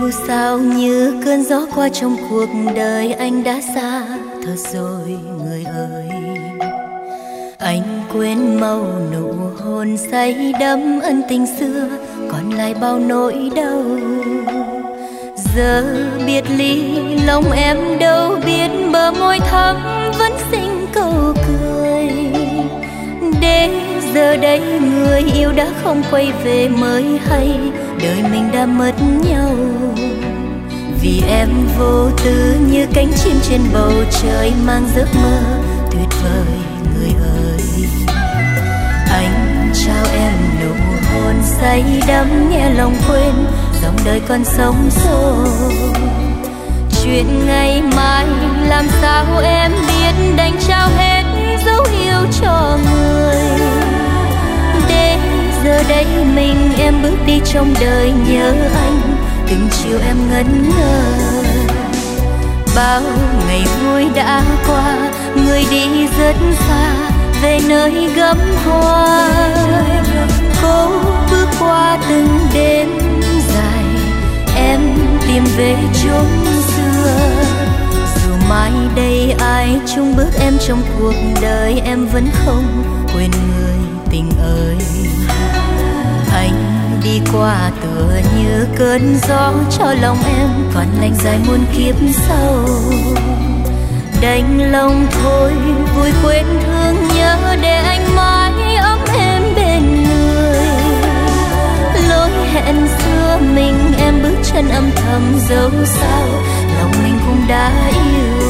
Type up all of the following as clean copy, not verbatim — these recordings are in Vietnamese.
Yêu sao như cơn gió qua trong cuộc đời, anh đã xa thật rồi người ơi. Anh quên mau nụ hôn say đắm ân tình xưa, còn lại bao nỗi đau. Giờ biệt ly lòng em đâu biết, bờ môi thắm vẫn xinh câu cười. Để giờ đây người yêu đã không quay về mới hay, đời mình đã mất nhau. Vì em vô tư như cánh chim trên bầu trời, mang giấc mơ tuyệt vời người ơi. Anh trao em nụ hôn say đắm, nghe lòng quên dòng đời còn sống xô. Chuyện ngày mai làm sao em biết, đành trao hết dấu yêu cho người. Để giờ đây mình em bước đi trong đời nhớ anh, từng chiều em ngẩn ngơ. Bao ngày vui đã qua, người đi rất xa về nơi gấm hoa. Cố bước qua từng đêm dài, em tìm về chốn xưa. Dù mai đây ai chung bước em trong cuộc đời, em vẫn không quên người tình ơi. Anh đi qua tựa như cơn gió cho lòng em, còn lành dài muôn kiếp sau. Đành lòng thôi vui quên thương nhớ, để anh mãi ấm em bên người. Lối hẹn xưa mình em bước chân âm thầm, dẫu sao lòng mình cũng đã yêu.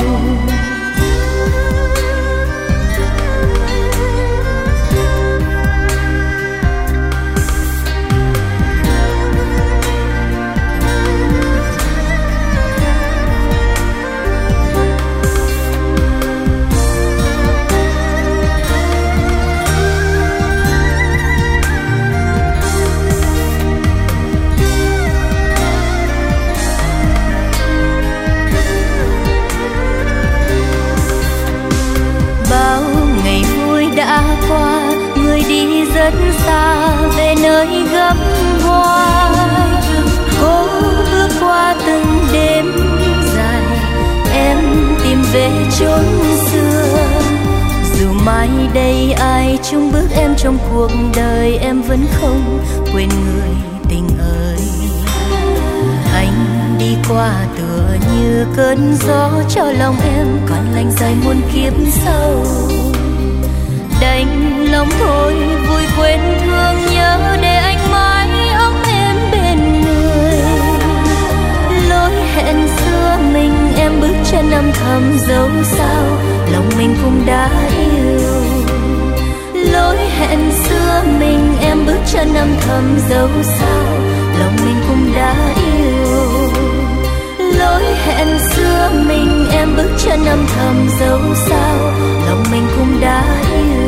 Rất xa về nơi gấm hoa, cố bước qua từng đêm dài, em tìm về chốn xưa. Dù mai đây ai chung bước em trong cuộc đời, em vẫn không quên người tình ơi. Anh đi qua tựa như cơn gió cho lòng em, còn lành dài muôn kiếp sau. Đành lòng thôi vui quên thương nhớ, để anh mãi ấm em bên người. Lối hẹn xưa mình em bước chân âm thầm, dẫu sao lòng mình cũng đã yêu. Lối hẹn xưa mình em bước chân âm thầm, dẫu sao lòng mình cũng đã yêu. Lối hẹn xưa mình em bước chân âm thầm, dẫu sao lòng mình cũng đã yêu.